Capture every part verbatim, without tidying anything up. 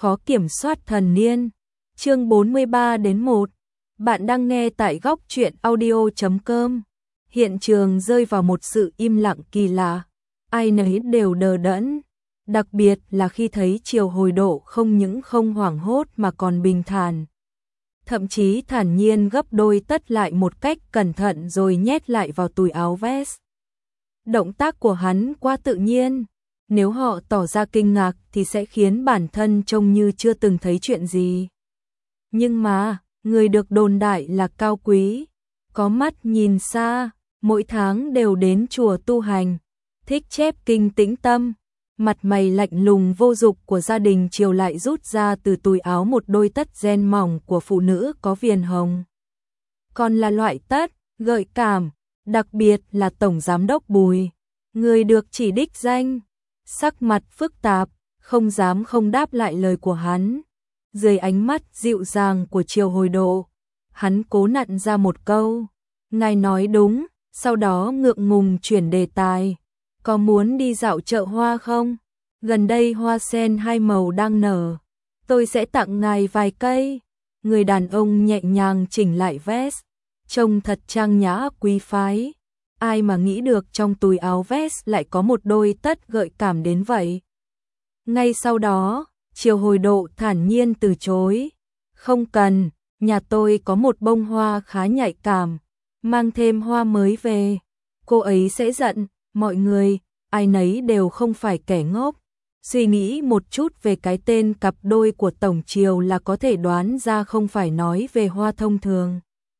khó kiểm soát thần niên. Chương bốn mươi ba đến một. Bạn đang nghe tại góc truyện audio chấm com. Hiện trường rơi vào một sự im lặng kỳ lạ, ai nấy đều đờ đẫn, đặc biệt là khi thấy Triều Hồi Độ không những không hoảng hốt mà còn bình thản. Thậm chí thản nhiên gấp đôi tất lại một cách cẩn thận rồi nhét lại vào túi áo vest. Động tác của hắn quá tự nhiên, nếu họ tỏ ra kinh ngạc thì sẽ khiến bản thân trông như chưa từng thấy chuyện gì. Nhưng mà, người được đồn đại là cao quý, có mắt nhìn xa, mỗi tháng đều đến chùa tu hành, thích chép kinh tĩnh tâm, mặt mày lạnh lùng vô dục của gia đình Triều lại rút ra từ túi áo một đôi tất ren mỏng của phụ nữ có viền hồng. Còn là loại tất, gợi cảm, đặc biệt là Tổng Giám đốc Bùi, người được chỉ đích danh, sắc mặt phức tạp, không dám không đáp lại lời của hắn. Dưới ánh mắt dịu dàng của Triều Hồi Độ, hắn cố nặn ra một câu, ngài nói đúng, sau đó ngượng ngùng chuyển đề tài. Có muốn đi dạo chợ hoa không? Gần đây hoa sen hai màu đang nở, tôi sẽ tặng ngài vài cây. Người đàn ông nhẹ nhàng chỉnh lại vest, trông thật trang nhã quý phái. Ai mà nghĩ được trong túi áo vest lại có một đôi tất gợi cảm đến vậy. Ngay sau đó, Triều Hồi Độ thản nhiên từ chối. Không cần, nhà tôi có một bông hoa khá nhạy cảm, mang thêm hoa mới về, cô ấy sẽ giận. Mọi người, ai nấy đều không phải kẻ ngốc. Suy nghĩ một chút về cái tên cặp đôi của Tổng Triều là có thể đoán ra không phải nói về hoa thông thường.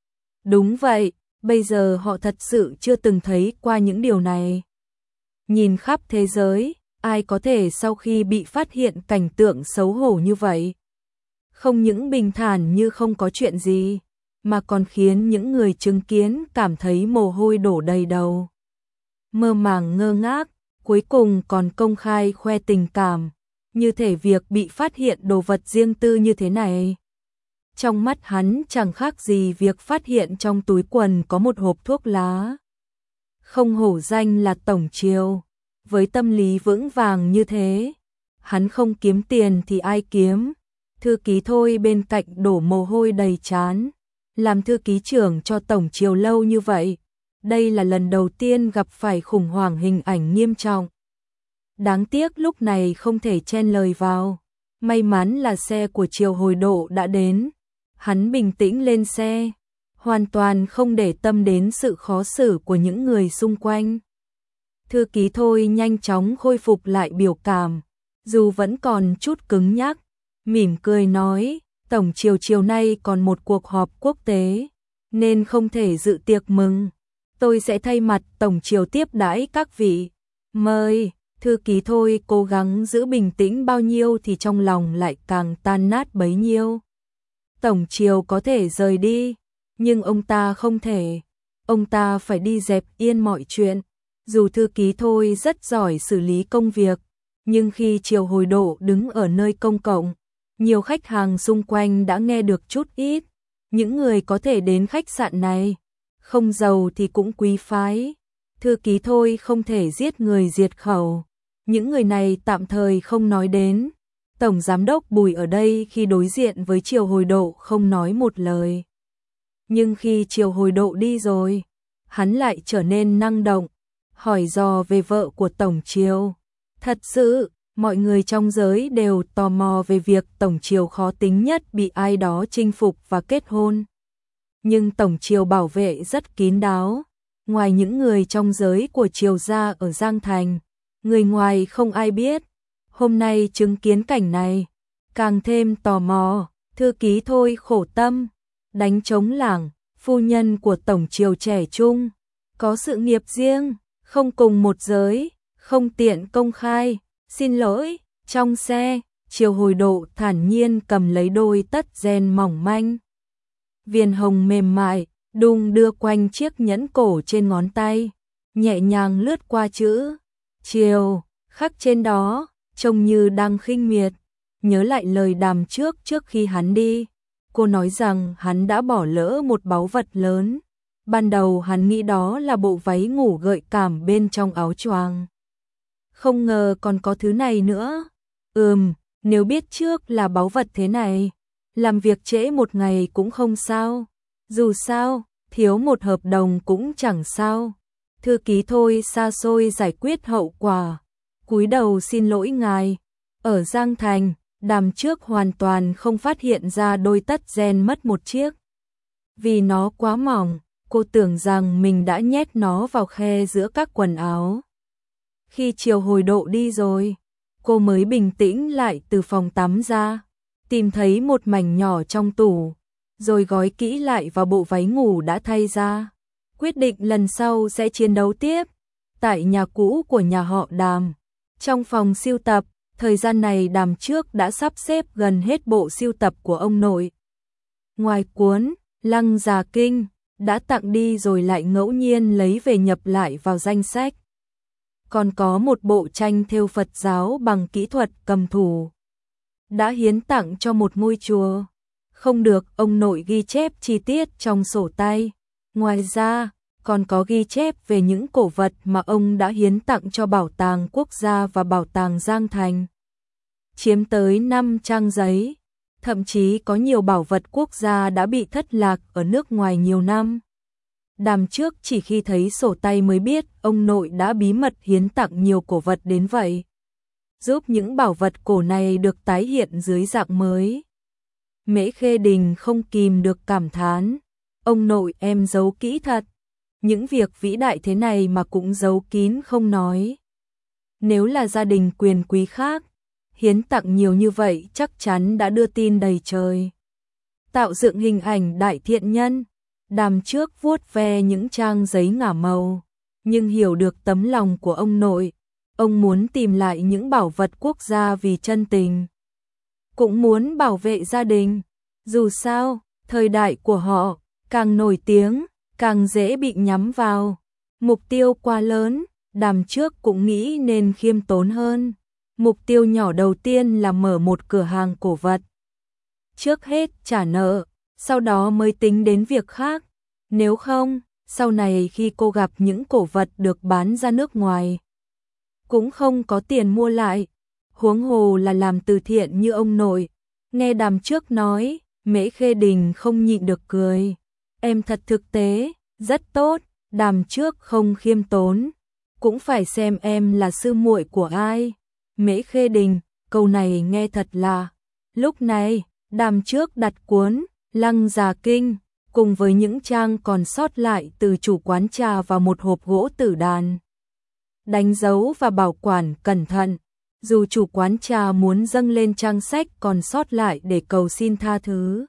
Đúng vậy, bây giờ họ thật sự chưa từng thấy qua những điều này. Nhìn khắp thế giới, ai có thể sau khi bị phát hiện cảnh tượng xấu hổ như vậy? Không những bình thản như không có chuyện gì, mà còn khiến những người chứng kiến cảm thấy mồ hôi đổ đầy đầu. Mơ màng ngơ ngác, cuối cùng còn công khai khoe tình cảm, như thể việc bị phát hiện đồ vật riêng tư như thế này. Trong mắt hắn chẳng khác gì việc phát hiện trong túi quần có một hộp thuốc lá. Không hổ danh là Tổng Triều, với tâm lý vững vàng như thế, hắn không kiếm tiền thì ai kiếm. Thư ký Thôi bên cạnh đổ mồ hôi đầy trán, làm thư ký trưởng cho Tổng Triều lâu như vậy. Đây là lần đầu tiên gặp phải khủng hoảng hình ảnh nghiêm trọng. Đáng tiếc lúc này không thể chen lời vào. May mắn là xe của Triều Hồi Độ đã đến. Hắn bình tĩnh lên xe, hoàn toàn không để tâm đến sự khó xử của những người xung quanh. Thư ký Thôi nhanh chóng khôi phục lại biểu cảm, dù vẫn còn chút cứng nhắc, mỉm cười nói, Tổng Triều chiều nay còn một cuộc họp quốc tế, nên không thể dự tiệc mừng. Tôi sẽ thay mặt Tổng Triều tiếp đãi các vị. Mời. Thư ký Thôi cố gắng giữ bình tĩnh bao nhiêu thì trong lòng lại càng tan nát bấy nhiêu. Tổng Triều có thể rời đi, nhưng ông ta không thể. Ông ta phải đi dẹp yên mọi chuyện. Dù thư ký Thôi rất giỏi xử lý công việc, nhưng khi Triều Hồi Độ đứng ở nơi công cộng, nhiều khách hàng xung quanh đã nghe được chút ít. Những người có thể đến khách sạn này, không giàu thì cũng quý phái. Thư ký Thôi không thể giết người diệt khẩu. Những người này tạm thời không nói đến. Tổng Giám đốc Bùi ở đây khi đối diện với Triều Hồi Độ không nói một lời. Nhưng khi Triều Hồi Độ đi rồi, hắn lại trở nên năng động, hỏi dò về vợ của Tổng Triều. Thật sự, mọi người trong giới đều tò mò về việc Tổng Triều khó tính nhất bị ai đó chinh phục và kết hôn. Nhưng Tổng Triều bảo vệ rất kín đáo. Ngoài những người trong giới của Triều gia ở Giang Thành, người ngoài không ai biết. Hôm nay chứng kiến cảnh này, càng thêm tò mò. Thư ký Thôi khổ tâm, đánh trống lảng, phu nhân của Tổng Triều trẻ trung, có sự nghiệp riêng, không cùng một giới, không tiện công khai. Xin lỗi. Trong xe, Triều Hồi Độ thản nhiên cầm lấy đôi tất ren mỏng manh, viền hồng mềm mại, đung đưa quanh chiếc nhẫn cổ trên ngón tay, nhẹ nhàng lướt qua chữ Triều khắc trên đó, trông như đang khinh miệt. Nhớ lại lời đàm trước trước khi hắn đi, cô nói rằng hắn đã bỏ lỡ một báu vật lớn. Ban đầu hắn nghĩ đó là bộ váy ngủ gợi cảm bên trong áo choàng, không ngờ còn có thứ này nữa. Ừm, Nếu biết trước là báu vật thế này, làm việc trễ một ngày cũng không sao. Dù sao, thiếu một hợp đồng cũng chẳng sao. Thư ký thôi xa xôi giải quyết hậu quả. Cúi đầu xin lỗi ngài. Ở Giang Thành, Đàm Trước hoàn toàn không phát hiện ra đôi tất gen mất một chiếc. Vì nó quá mỏng, cô tưởng rằng mình đã nhét nó vào khe giữa các quần áo. Khi chiều hồi độ đi rồi, cô mới bình tĩnh lại từ phòng tắm ra, tìm thấy một mảnh nhỏ trong tủ, rồi gói kỹ lại vào bộ váy ngủ đã thay ra. Quyết định lần sau sẽ chiến đấu tiếp, tại nhà cũ của nhà họ Đàm. Trong phòng sưu tập, thời gian này Đàm Trước đã sắp xếp gần hết bộ sưu tập của ông nội. Ngoài cuốn Lăng Già Kinh, đã tặng đi rồi lại ngẫu nhiên lấy về nhập lại vào danh sách. Còn có một bộ tranh thêu Phật giáo bằng kỹ thuật cầm thủ, đã hiến tặng cho một ngôi chùa. Không được ông nội ghi chép chi tiết trong sổ tay. Ngoài ra, còn có ghi chép về những cổ vật mà ông đã hiến tặng cho Bảo tàng Quốc gia và Bảo tàng Giang Thành. Chiếm tới năm trang giấy, thậm chí có nhiều bảo vật quốc gia đã bị thất lạc ở nước ngoài nhiều năm. Đàm Trước chỉ khi thấy sổ tay mới biết ông nội đã bí mật hiến tặng nhiều cổ vật đến vậy, giúp những bảo vật cổ này được tái hiện dưới dạng mới. Mễ Khê Đình không kìm được cảm thán, ông nội em giấu kỹ thật, những việc vĩ đại thế này mà cũng giấu kín không nói. Nếu là gia đình quyền quý khác, hiến tặng nhiều như vậy chắc chắn đã đưa tin đầy trời, tạo dựng hình ảnh đại thiện nhân. Đàm Trước vuốt ve những trang giấy ngả màu, nhưng hiểu được tấm lòng của ông nội. Ông muốn tìm lại những bảo vật quốc gia vì chân tình, cũng muốn bảo vệ gia đình. Dù sao, thời đại của họ càng nổi tiếng, càng dễ bị nhắm vào. Mục tiêu quá lớn, Đàm Trước cũng nghĩ nên khiêm tốn hơn. Mục tiêu nhỏ đầu tiên là mở một cửa hàng cổ vật. Trước hết trả nợ, sau đó mới tính đến việc khác. Nếu không, sau này khi cô gặp những cổ vật được bán ra nước ngoài, cũng không có tiền mua lại. Huống hồ là làm từ thiện như ông nội. Nghe Đàm Trước nói, Mễ Khê Đình không nhịn được cười. Em thật thực tế, rất tốt. Đàm Trước không khiêm tốn, cũng phải xem em là sư muội của ai. Mễ Khê Đình, câu này nghe thật lạ. Lúc này, Đàm Trước đặt cuốn Lăng Già Kinh cùng với những trang còn sót lại từ chủ quán trà vào một hộp gỗ tử đàn, đánh dấu và bảo quản cẩn thận. Dù chủ quán trà muốn dâng lên trang sách còn sót lại để cầu xin tha thứ,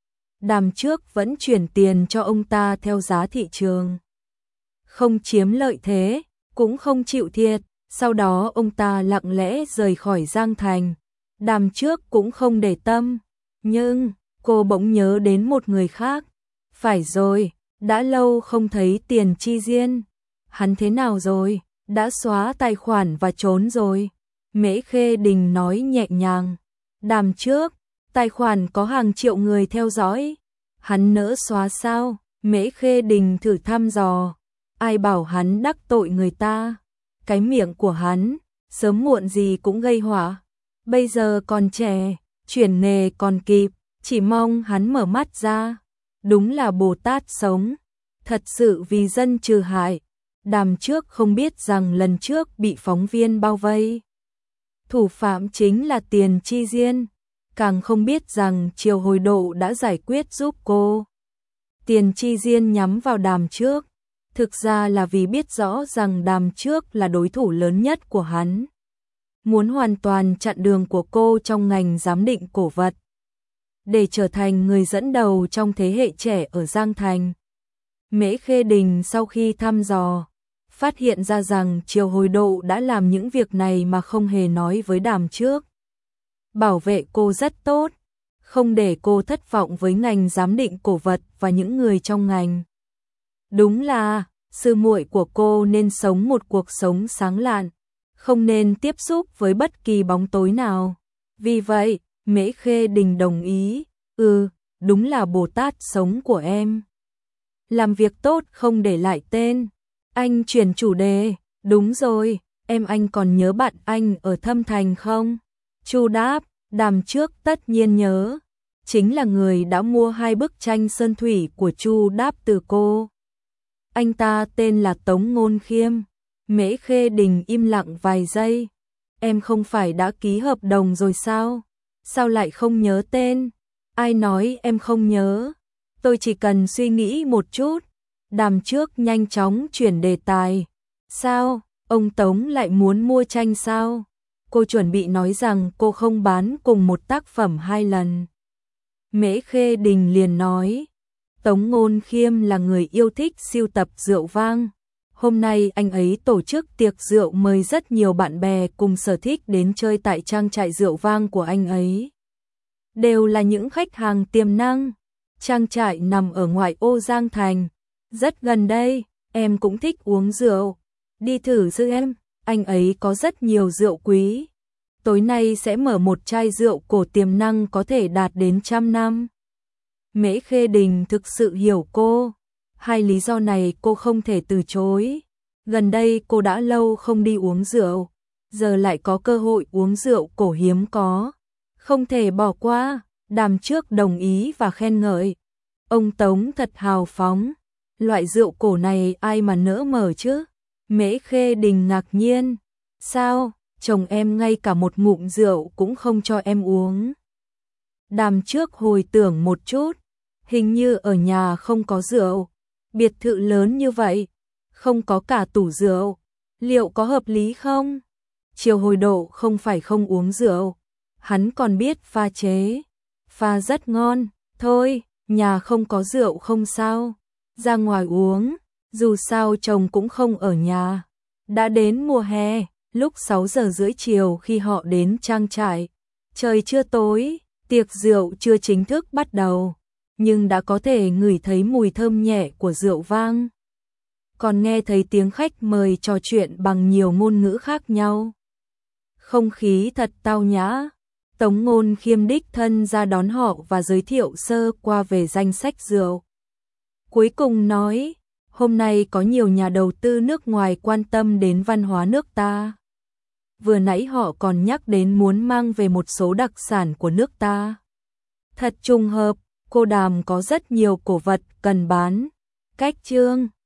Đàm Trước vẫn chuyển tiền cho ông ta theo giá thị trường, không chiếm lợi thế, cũng không chịu thiệt. Sau đó ông ta lặng lẽ rời khỏi Giang Thành. Đàm Trước cũng không để tâm, nhưng cô bỗng nhớ đến một người khác. Phải rồi, đã lâu không thấy Tiền Chi Diên. Hắn thế nào rồi? Đã xóa tài khoản và trốn rồi. Mễ Khê Đình nói nhẹ nhàng. Đàm Trước, tài khoản có hàng triệu người theo dõi. Hắn nỡ xóa sao? Mễ Khê Đình thử thăm dò. Ai bảo hắn đắc tội người ta? Cái miệng của hắn, sớm muộn gì cũng gây họa. Bây giờ còn trẻ, chuyển nghề còn kịp, chỉ mong hắn mở mắt ra. Đúng là Bồ Tát sống, thật sự vì dân trừ hại. Đàm Trước không biết rằng lần trước bị phóng viên bao vây, thủ phạm chính là Tiền Chi Diên, càng không biết rằng Triều Hồi Độ đã giải quyết giúp cô. Tiền Chi Diên nhắm vào Đàm Trước, thực ra là vì biết rõ rằng Đàm Trước là đối thủ lớn nhất của hắn, muốn hoàn toàn chặn đường của cô trong ngành giám định cổ vật, để trở thành người dẫn đầu trong thế hệ trẻ ở Giang Thành. Mễ Khê Đình sau khi thăm dò, phát hiện ra rằng Triều Hồi Độ đã làm những việc này mà không hề nói với Đàm Trước. Bảo vệ cô rất tốt, không để cô thất vọng với ngành giám định cổ vật và những người trong ngành. Đúng là, sư muội của cô nên sống một cuộc sống sáng lạn, không nên tiếp xúc với bất kỳ bóng tối nào. Vì vậy, Mễ Khê Đình đồng ý, ừ, đúng là Bồ Tát sống của em. Làm việc tốt không để lại tên. Anh chuyển chủ đề, đúng rồi, em anh còn nhớ bạn anh ở Thâm Thành không? Chu đáp, Đàm Trước tất nhiên nhớ, chính là người đã mua hai bức tranh sơn thủy của Chu Đáp từ cô. Anh ta tên là Tống Ngôn Khiêm. Mễ Khê Đình im lặng vài giây. Em không phải đã ký hợp đồng rồi sao? Sao lại không nhớ tên? Ai nói em không nhớ? Tôi chỉ cần suy nghĩ một chút. Đàm Trước nhanh chóng chuyển đề tài. Sao? Ông Tống lại muốn mua tranh sao? Cô chuẩn bị nói rằng cô không bán cùng một tác phẩm hai lần. Mễ Khê Đình liền nói. Tống Ngôn Khiêm là người yêu thích sưu tập rượu vang. Hôm nay anh ấy tổ chức tiệc rượu mời rất nhiều bạn bè cùng sở thích đến chơi tại trang trại rượu vang của anh ấy. Đều là những khách hàng tiềm năng. Trang trại nằm ở ngoại ô Giang Thành. Rất gần đây, em cũng thích uống rượu. Đi thử giữ em, anh ấy có rất nhiều rượu quý. Tối nay sẽ mở một chai rượu cổ tiềm năng có thể đạt đến trăm năm. Mễ Khê Đình thực sự hiểu cô. Hai lý do này cô không thể từ chối. Gần đây cô đã lâu không đi uống rượu. Giờ lại có cơ hội uống rượu cổ hiếm có. Không thể bỏ qua. Đàm Trước đồng ý và khen ngợi. Ông Tống thật hào phóng. Loại rượu cổ này ai mà nỡ mở chứ? Mễ Khê Đình ngạc nhiên. Sao? Chồng em ngay cả một ngụm rượu cũng không cho em uống. Đàm Trước hồi tưởng một chút. Hình như ở nhà không có rượu. Biệt thự lớn như vậy, không có cả tủ rượu. Liệu có hợp lý không? Triều Hồi Độ không phải không uống rượu. Hắn còn biết pha chế. Pha rất ngon. Thôi, nhà không có rượu không sao. Ra ngoài uống. Dù sao chồng cũng không ở nhà. Đã đến mùa hè, lúc sáu giờ rưỡi chiều khi họ đến trang trại. Trời chưa tối, tiệc rượu chưa chính thức bắt đầu. Nhưng đã có thể ngửi thấy mùi thơm nhẹ của rượu vang. Còn nghe thấy tiếng khách mời trò chuyện bằng nhiều ngôn ngữ khác nhau. Không khí thật tao nhã. Tống Ngôn Khiêm đích thân ra đón họ và giới thiệu sơ qua về danh sách rượu. Cuối cùng nói, hôm nay có nhiều nhà đầu tư nước ngoài quan tâm đến văn hóa nước ta. Vừa nãy họ còn nhắc đến muốn mang về một số đặc sản của nước ta. Thật trùng hợp. Cô Đàm có rất nhiều cổ vật cần bán. Cách chương